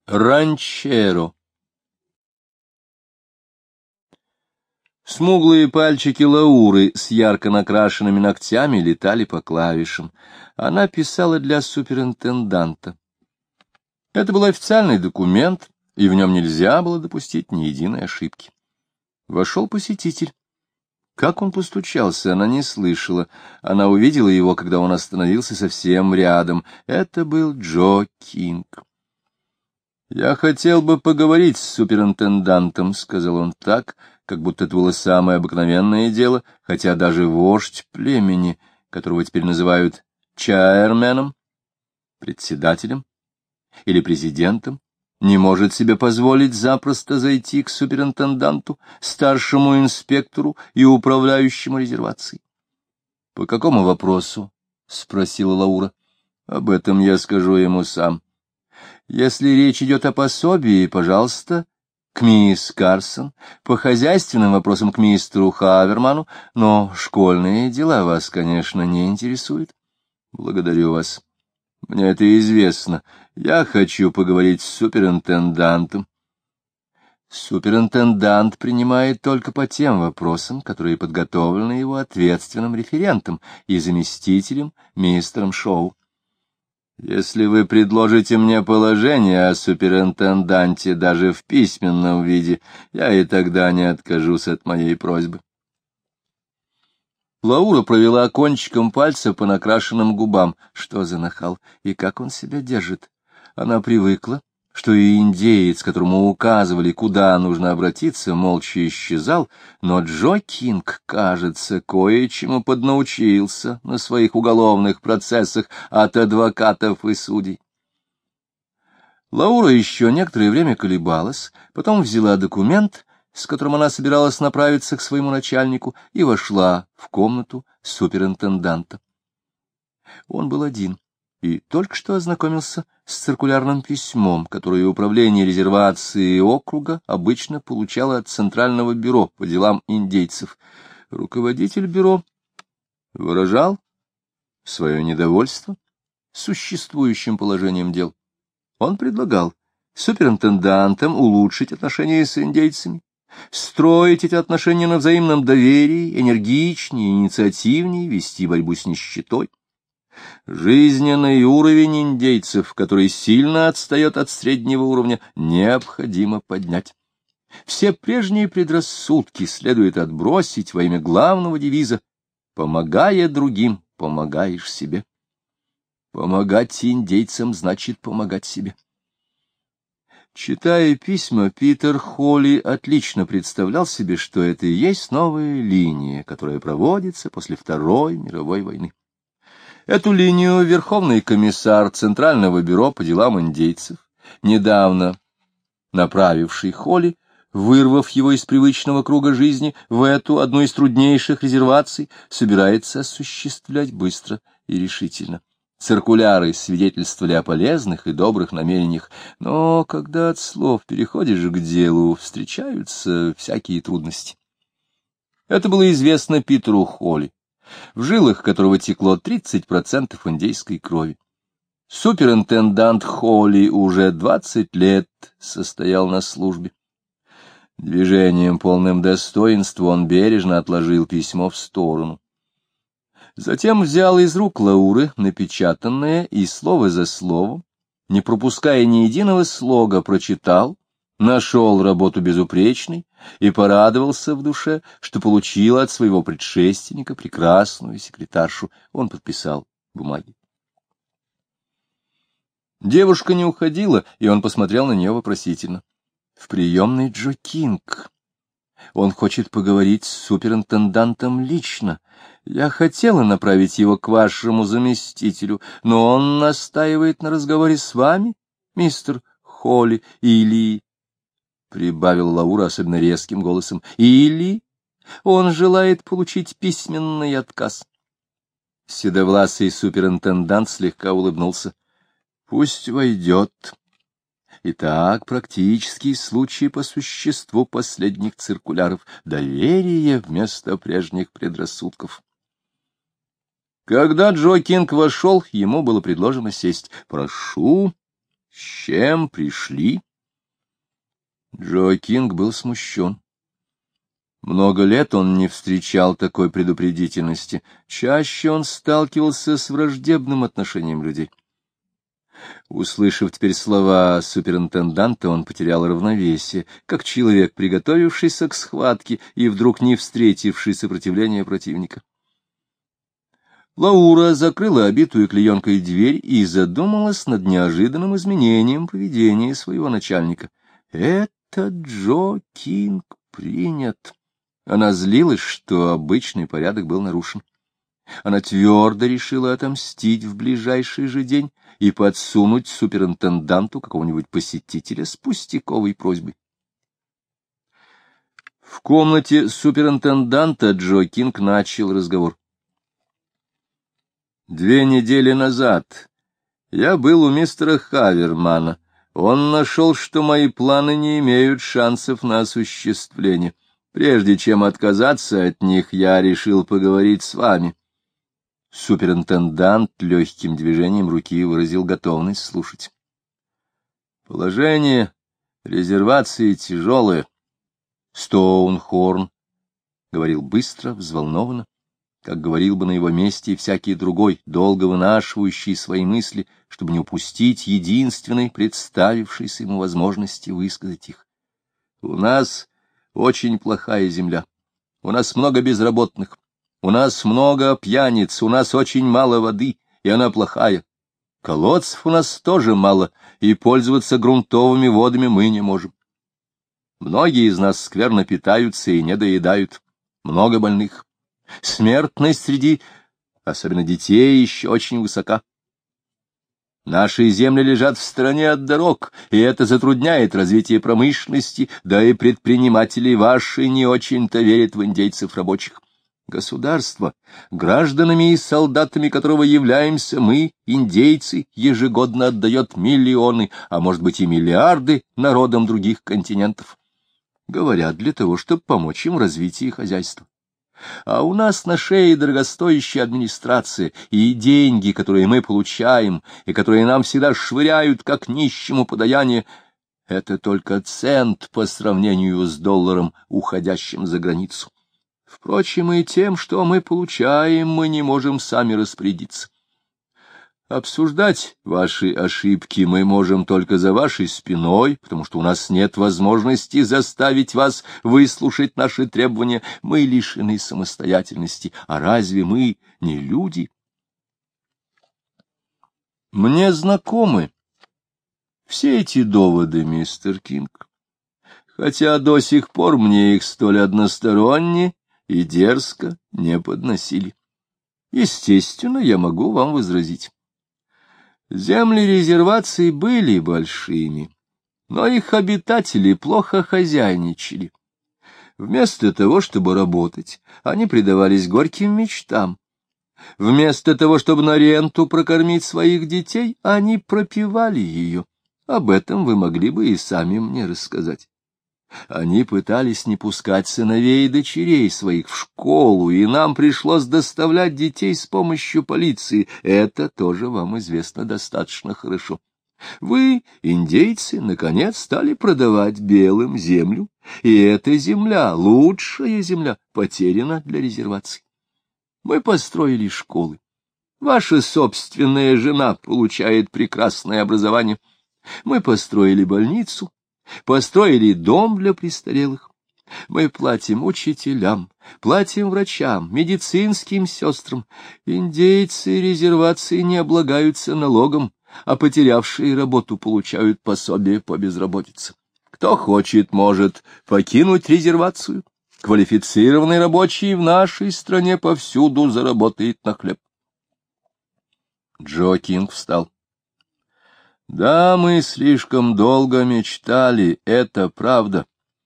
Ранчеро. Смуглые пальчики Лауры с ярко накрашенными ногтями летали по клавишам. Она писала для суперинтенданта. Это был официальный документ, и в нем нельзя было допустить ни единой ошибки. Вошел посетитель. Как он постучался, она не слышала. Она увидела его, когда он остановился совсем рядом. Это был Джо Кинг. «Я хотел бы поговорить с суперинтендантом», — сказал он так, как будто это было самое обыкновенное дело, хотя даже вождь племени, которого теперь называют чаерменом, председателем или президентом, не может себе позволить запросто зайти к суперинтенданту, старшему инспектору и управляющему резервацией. — По какому вопросу? — спросила Лаура. — Об этом я скажу ему сам. Если речь идет о пособии, пожалуйста, к мисс Карсон, по хозяйственным вопросам к мистеру Хаверману, но школьные дела вас, конечно, не интересуют. Благодарю вас. Мне это известно. Я хочу поговорить с суперинтендантом. Суперинтендант принимает только по тем вопросам, которые подготовлены его ответственным референтом и заместителем мистером Шоу. Если вы предложите мне положение о суперинтенданте даже в письменном виде, я и тогда не откажусь от моей просьбы. Лаура провела кончиком пальца по накрашенным губам. Что за нахал? И как он себя держит? Она привыкла, что и индеец, которому указывали, куда нужно обратиться, молча исчезал, но Джо Кинг, кажется, кое-чему поднаучился на своих уголовных процессах от адвокатов и судей. Лаура еще некоторое время колебалась, потом взяла документ, с которым она собиралась направиться к своему начальнику, и вошла в комнату суперинтенданта. Он был один и только что ознакомился с циркулярным письмом, которое управление резервации округа обычно получало от Центрального бюро по делам индейцев. Руководитель бюро выражал свое недовольство существующим положением дел. Он предлагал суперинтендантам улучшить отношения с индейцами, строить эти отношения на взаимном доверии, энергичнее, инициативнее, вести борьбу с нищетой. Жизненный уровень индейцев, который сильно отстает от среднего уровня, необходимо поднять. Все прежние предрассудки следует отбросить во имя главного девиза «Помогая другим, помогаешь себе». Помогать индейцам значит помогать себе. Читая письма, Питер Холли отлично представлял себе, что это и есть новая линия, которая проводится после Второй мировой войны. Эту линию Верховный комиссар Центрального бюро по делам индейцев, недавно направивший Холли, вырвав его из привычного круга жизни в эту, одну из труднейших резерваций, собирается осуществлять быстро и решительно. Циркуляры свидетельствовали о полезных и добрых намерениях, но когда от слов переходишь к делу, встречаются всякие трудности. Это было известно Питеру Холли, в жилах которого текло 30% индейской крови. Суперинтендант Холли уже 20 лет состоял на службе. Движением, полным достоинства, он бережно отложил письмо в сторону. Затем взял из рук Лауры напечатанное и слово за словом, не пропуская ни единого слога, прочитал, нашел работу безупречной и порадовался в душе, что получил от своего предшественника прекрасную секретаршу. Он подписал бумаги. Девушка не уходила, и он посмотрел на нее вопросительно. В приемной Джо Кинг. Он хочет поговорить с суперинтендантом лично. Я хотела направить его к вашему заместителю, но он настаивает на разговоре с вами, мистер Холли, или... — прибавила Лаура особенно резким голосом, — или он желает получить письменный отказ. Седовласый суперинтендант слегка улыбнулся. — Пусть войдет. Итак, практический случай по существу последних циркуляров. Доверие вместо прежних предрассудков. Когда Джо Кинг вошел, ему было предложено сесть. «Прошу», С чем пришли? Джо Кинг был смущен. Много лет он не встречал такой предупредительности. Чаще он сталкивался с враждебным отношением людей. Услышав теперь слова суперинтенданта, он потерял равновесие, как человек, приготовившийся к схватке и вдруг не встретивший сопротивления противника. Лаура закрыла обитую клеенкой дверь и задумалась над неожиданным изменением поведения своего начальника. Это Джо Кинг принят. Она злилась, что обычный порядок был нарушен. Она твердо решила отомстить в ближайший же день и подсунуть суперинтенданту какого-нибудь посетителя с пустяковой просьбой. В комнате суперинтенданта Джо Кинг начал разговор. 2 недели назад я был у мистера Хавермана. Он нашел, что мои планы не имеют шансов на осуществление. Прежде чем отказаться от них, я решил поговорить с вами. Суперинтендант легким движением руки выразил готовность слушать. Положение резервации тяжелое. Стоунхорн говорил быстро, взволнованно, как говорил бы на его месте всякий другой, долго вынашивающий свои мысли, чтобы не упустить единственной представившейся ему возможности высказать их. У нас очень плохая земля, у нас много безработных. У нас много пьяниц, у нас очень мало воды, и она плохая. Колодцев у нас тоже мало, и пользоваться грунтовыми водами мы не можем. Многие из нас скверно питаются и недоедают. Много больных. Смертность среди, особенно детей, еще очень высока. Наши земли лежат в стороне от дорог, и это затрудняет развитие промышленности, да и предприниматели ваши не очень-то верят в индейцев рабочих. Государство, гражданами и солдатами которого являемся мы, индейцы, ежегодно отдает миллионы, а может быть и миллиарды народам других континентов. Говорят, для того, чтобы помочь им в развитии хозяйства. А у нас на шее дорогостоящая администрация, и деньги, которые мы получаем, и которые нам всегда швыряют, как нищему подаяние, это только цент по сравнению с долларом, уходящим за границу. Впрочем, и тем, что мы получаем, мы не можем сами распорядиться. Обсуждать ваши ошибки мы можем только за вашей спиной, потому что у нас нет возможности заставить вас выслушать наши требования. Мы лишены самостоятельности. А разве мы не люди? Мне знакомы все эти доводы, мистер Кинг, хотя до сих пор мне их столь односторонне и дерзко не подносили. Естественно, я могу вам возразить. Земли резерваций были большими, но их обитатели плохо хозяйничали. Вместо того, чтобы работать, они предавались горьким мечтам. Вместо того, чтобы на ренту прокормить своих детей, они пропивали ее. Об этом вы могли бы и сами мне рассказать. Они пытались не пускать сыновей и дочерей своих в школу, и нам пришлось доставлять детей с помощью полиции. Это тоже вам известно достаточно хорошо. Вы, индейцы, наконец стали продавать белым землю, и эта земля, лучшая земля, потеряна для резерваций. Мы построили школы. Ваша собственная жена получает прекрасное образование. Мы построили больницу. Построили дом для престарелых. Мы платим учителям, платим врачам, медицинским сестрам. Индейцы резервации не облагаются налогом, а потерявшие работу получают пособие по безработице. Кто хочет, может покинуть резервацию. Квалифицированный рабочий в нашей стране повсюду заработает на хлеб. Джо Кинг встал. Да, мы слишком долго мечтали, это правда.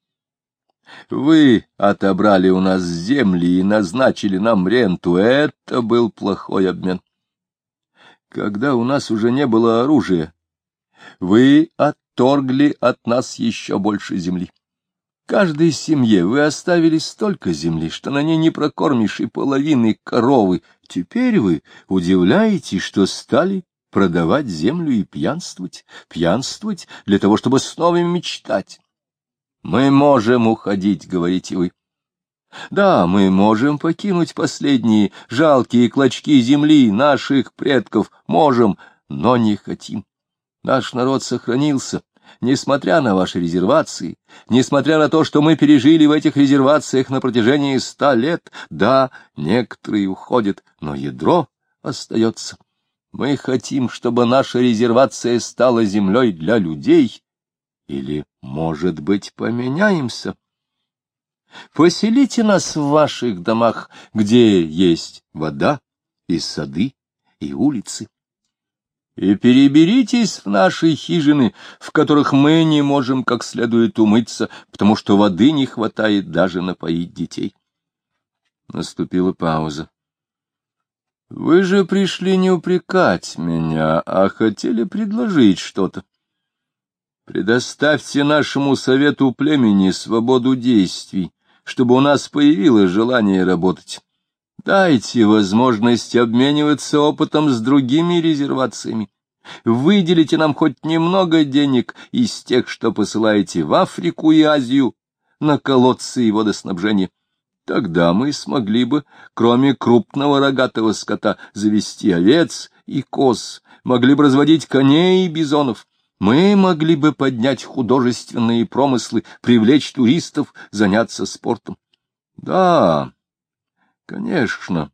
Вы отобрали у нас земли и назначили нам ренту, это был плохой обмен. Когда у нас уже не было оружия, вы отторгли от нас еще больше земли. Каждой семье вы оставили столько земли, что на ней не прокормишь и половины коровы. Теперь вы удивляетесь, что стали продавать землю и пьянствовать, пьянствовать для того, чтобы снова мечтать. Мы можем уходить, говорите вы. Да, мы можем покинуть последние жалкие клочки земли наших предков, можем, но не хотим. Наш народ сохранился, несмотря на ваши резервации, несмотря на то, что мы пережили в этих резервациях на протяжении 100 лет. Да, некоторые уходят, но ядро остается. Мы хотим, чтобы наша резервация стала землей для людей. Или, может быть, поменяемся? Поселите нас в ваших домах, где есть вода и сады и улицы. И переберитесь в наши хижины, в которых мы не можем как следует умыться, потому что воды не хватает даже напоить детей. Наступила пауза. Вы же пришли не упрекать меня, а хотели предложить что-то. Предоставьте нашему совету племени свободу действий, чтобы у нас появилось желание работать. Дайте возможность обмениваться опытом с другими резервациями. Выделите нам хоть немного денег из тех, что посылаете в Африку и Азию, на колодцы и водоснабжение. Тогда мы смогли бы, кроме крупного рогатого скота, завести овец и коз, могли бы разводить коней и бизонов. Мы могли бы поднять художественные промыслы, привлечь туристов, заняться спортом. Да, конечно.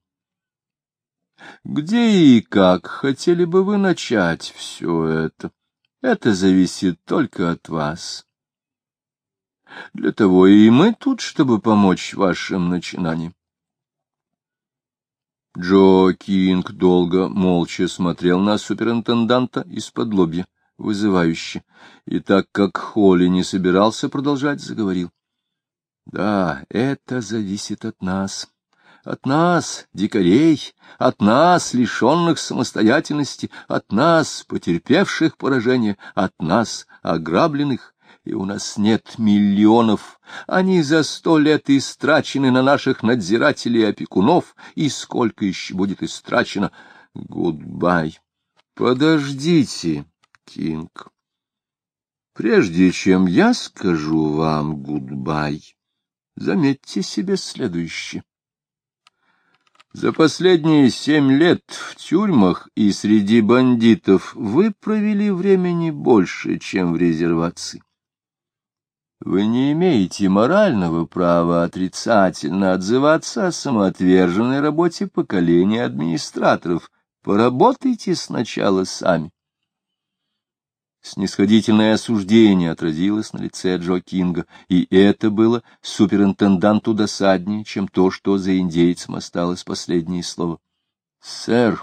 Где и как хотели бы вы начать все это? Это зависит только от вас. Для того и мы тут, чтобы помочь вашим начинаниям. Джо Кинг долго молча смотрел на суперинтенданта из-под-лобья, вызывающе, и так как Холли не собирался продолжать, заговорил. Да, это зависит от нас, дикарей, от нас, лишенных самостоятельности, от нас, потерпевших поражение, от нас, ограбленных, и у нас нет миллионов, они за 100 лет истрачены на наших надзирателей и опекунов, и сколько еще будет истрачено? Гудбай. Подождите, Кинг. Прежде чем я скажу вам гудбай, заметьте себе следующее. За последние 7 лет в тюрьмах и среди бандитов вы провели времени больше, чем в резервации. Вы не имеете морального права отрицательно отзываться о самоотверженной работе поколения администраторов. Поработайте сначала сами. Снисходительное осуждение отразилось на лице Джо Кинга, и это было суперинтенданту досаднее, чем то, что за индейцем осталось последнее слово. — Сэр,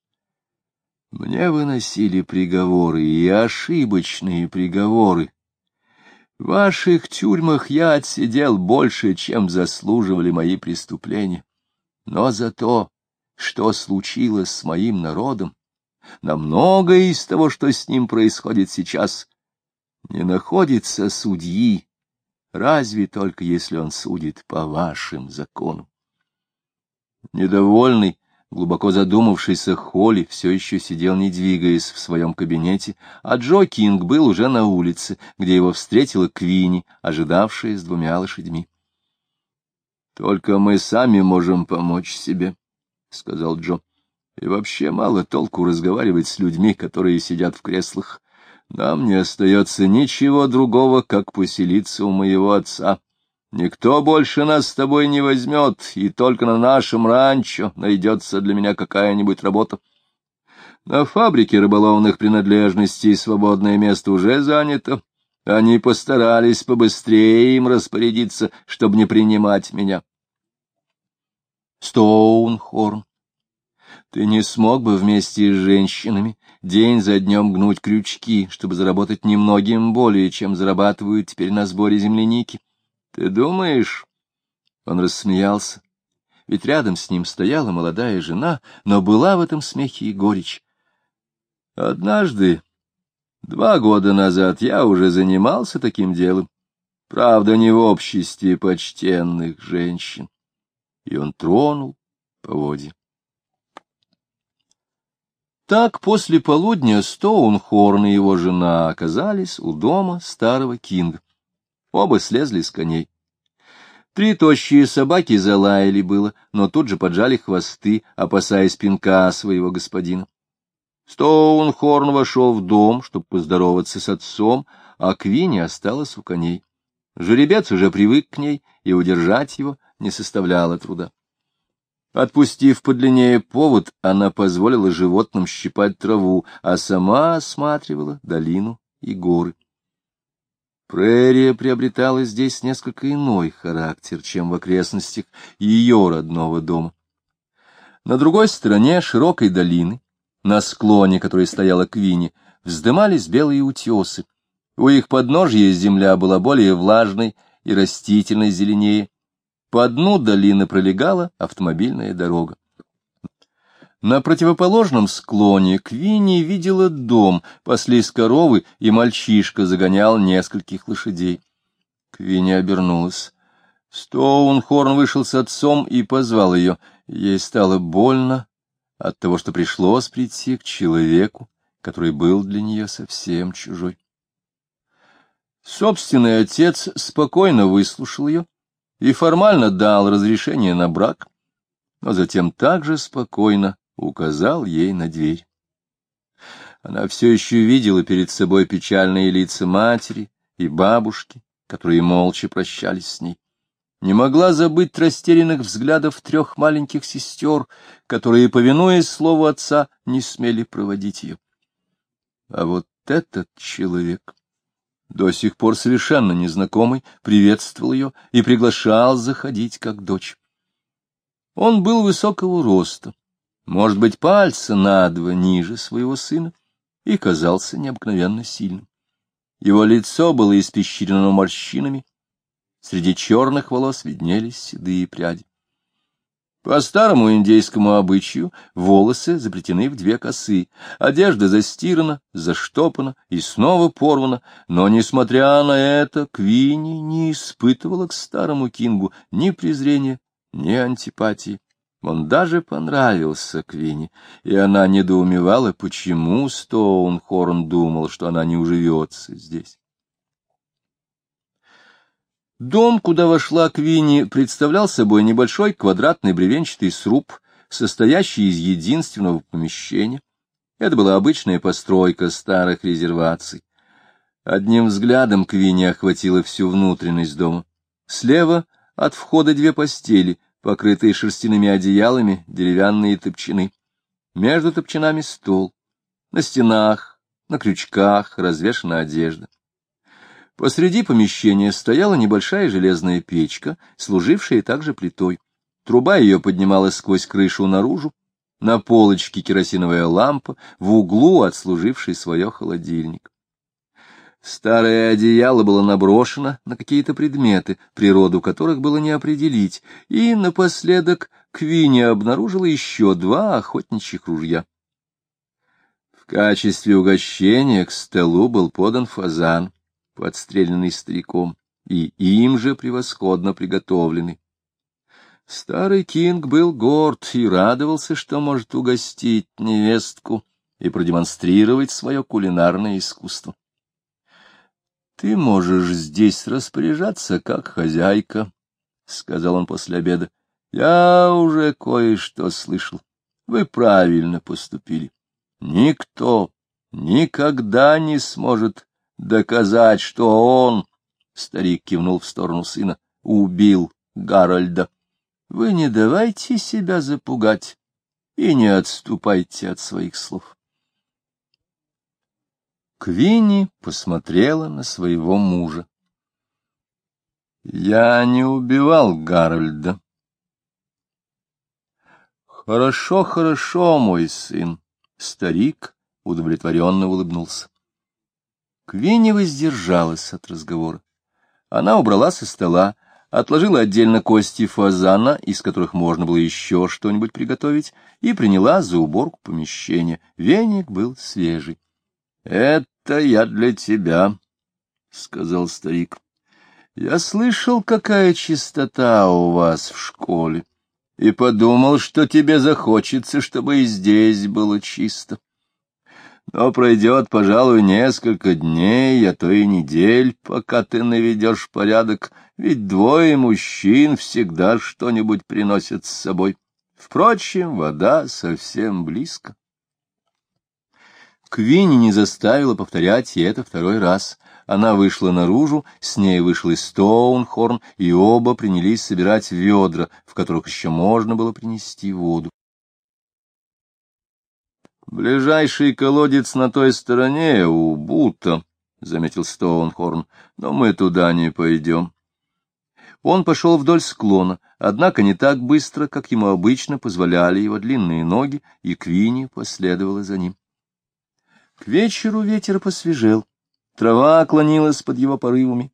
мне выносили приговоры, и ошибочные приговоры. В ваших тюрьмах я отсидел больше, чем заслуживали мои преступления. Но за то, что случилось с моим народом, на многое из того, что с ним происходит сейчас, не находится судьи, разве только если он судит по вашим законам. Недовольный, глубоко задумавшийся Холли все еще сидел, не двигаясь, в своем кабинете, а Джо Кинг был уже на улице, где его встретила Квинни, ожидавшая с 2 лошадьми. — Только мы сами можем помочь себе, — сказал Джо. И вообще мало толку разговаривать с людьми, которые сидят в креслах. Нам не остается ничего другого, как поселиться у моего отца. Никто больше нас с тобой не возьмет, и только на нашем ранчо найдется для меня какая-нибудь работа. На фабрике рыболовных принадлежностей свободное место уже занято. Они постарались побыстрее им распорядиться, чтобы не принимать меня. Стоунхорн. Ты не смог бы вместе с женщинами день за днем гнуть крючки, чтобы заработать немногим более, чем зарабатывают теперь на сборе земляники? Ты думаешь? Он рассмеялся, ведь рядом с ним стояла молодая жена, но была в этом смехе и горечь. Однажды, 2 года назад, я уже занимался таким делом, правда, не в обществе почтенных женщин. И он тронул поводья. Так после полудня Стоунхорн и его жена оказались у дома старого Кинга. Оба слезли с коней. 3 тощие собаки залаяли было, но тут же поджали хвосты, опасаясь пинка своего господина. Стоунхорн вошел в дом, чтобы поздороваться с отцом, а Квинни осталась у коней. Жеребец уже привык к ней, и удержать его не составляло труда. Отпустив подлиннее повод, она позволила животным щипать траву, а сама осматривала долину и горы. Прерия приобретала здесь несколько иной характер, чем в окрестностях ее родного дома. На другой стороне широкой долины, на склоне, которой стояла Квинни, вздымались белые утесы. У их подножья земля была более влажной и растительной зеленее. По дну долины пролегала автомобильная дорога. На противоположном склоне Квинни видела дом, паслись коровы, и мальчишка загонял нескольких лошадей. Квинни обернулась. Стоунхорн вышел с отцом и позвал ее. Ей стало больно от того, что пришлось прийти к человеку, который был для нее совсем чужой. Собственный отец спокойно выслушал ее и формально дал разрешение на брак, но затем также спокойно указал ей на дверь. Она все еще видела перед собой печальные лица матери и бабушки, которые молча прощались с ней. Не могла забыть растерянных взглядов 3 маленьких сестер, которые, повинуясь слову отца, не смели проводить ее. А вот этот человек, до сих пор совершенно незнакомый, приветствовал ее и приглашал заходить как дочь. Он был высокого роста, может быть, пальца на 2 ниже своего сына, и казался необыкновенно сильным. Его лицо было испещрено морщинами, среди черных волос виднелись седые пряди. По старому индейскому обычаю волосы заплетены в 2 косы, одежда застирана, заштопана и снова порвана, но, несмотря на это, Квинни не испытывала к старому Кингу ни презрения, ни антипатии. Он даже понравился Квинни, и она недоумевала, почему Стоунхорн думал, что она не уживется здесь. Дом, куда вошла Квинни, представлял собой небольшой квадратный бревенчатый сруб, состоящий из единственного помещения. Это была обычная постройка старых резерваций. Одним взглядом Квинни охватила всю внутренность дома. Слева от входа 2 постели, покрытые шерстяными одеялами, деревянные топчаны. Между топчанами стол. На стенах, на крючках развешана одежда. Посреди помещения стояла небольшая железная печка, служившая также плитой. Труба ее поднималась сквозь крышу наружу. На полочке керосиновая лампа, в углу отслуживший свое холодильник. Старое одеяло было наброшено на какие-то предметы, природу которых было не определить, и напоследок Квинни обнаружила еще 2 охотничьих ружья. В качестве угощения к столу был подан фазан, подстреленный стариком, и им же превосходно приготовленный. Старый Кинг был горд и радовался, что может угостить невестку и продемонстрировать свое кулинарное искусство. — Ты можешь здесь распоряжаться как хозяйка, — сказал он после обеда. — Я уже кое-что слышал. Вы правильно поступили. Никто никогда не сможет доказать, что он, — старик кивнул в сторону сына, — убил Гарольда. Вы не давайте себя запугать и не отступайте от своих слов. Квинни посмотрела на своего мужа. — Я не убивал Гарольда. — Хорошо, хорошо, мой сын. Старик удовлетворенно улыбнулся. Квинни воздержалась от разговора. Она убрала со стола, отложила отдельно кости фазана, из которых можно было еще что-нибудь приготовить, и приняла за уборку помещения. Веник был свежий. — Это я для тебя, — сказал старик. — Я слышал, какая чистота у вас в школе, и подумал, что тебе захочется, чтобы и здесь было чисто. Но пройдет, пожалуй, несколько дней, а то и недель, пока ты наведешь порядок, ведь двое мужчин всегда что-нибудь приносят с собой. Впрочем, вода совсем близко. Квинни не заставила повторять ей это второй раз. Она вышла наружу, с ней вышел и Стоунхорн, и оба принялись собирать ведра, в которых еще можно было принести воду. «Ближайший колодец на той стороне, у Бута», — заметил Стоунхорн, — «но мы туда не пойдем». Он пошел вдоль склона, однако не так быстро, как ему обычно позволяли его длинные ноги, и Квинни последовала за ним. К вечеру ветер посвежел, трава клонилась под его порывами.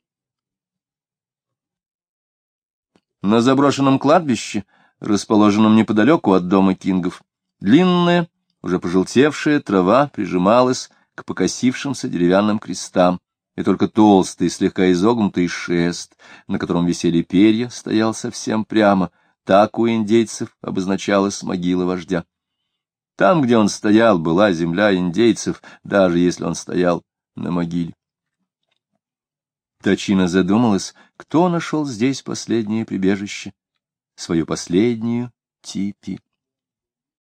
На заброшенном кладбище, расположенном неподалеку от дома Кингов, длинная, уже пожелтевшая трава прижималась к покосившимся деревянным крестам, и только толстый, слегка изогнутый шест, на котором висели перья, стоял совсем прямо. Так у индейцев обозначалась могила вождя. Там, где он стоял, была земля индейцев, даже если он стоял на могиле. Тачина задумалась, кто нашел здесь последнее прибежище, свою последнюю типи.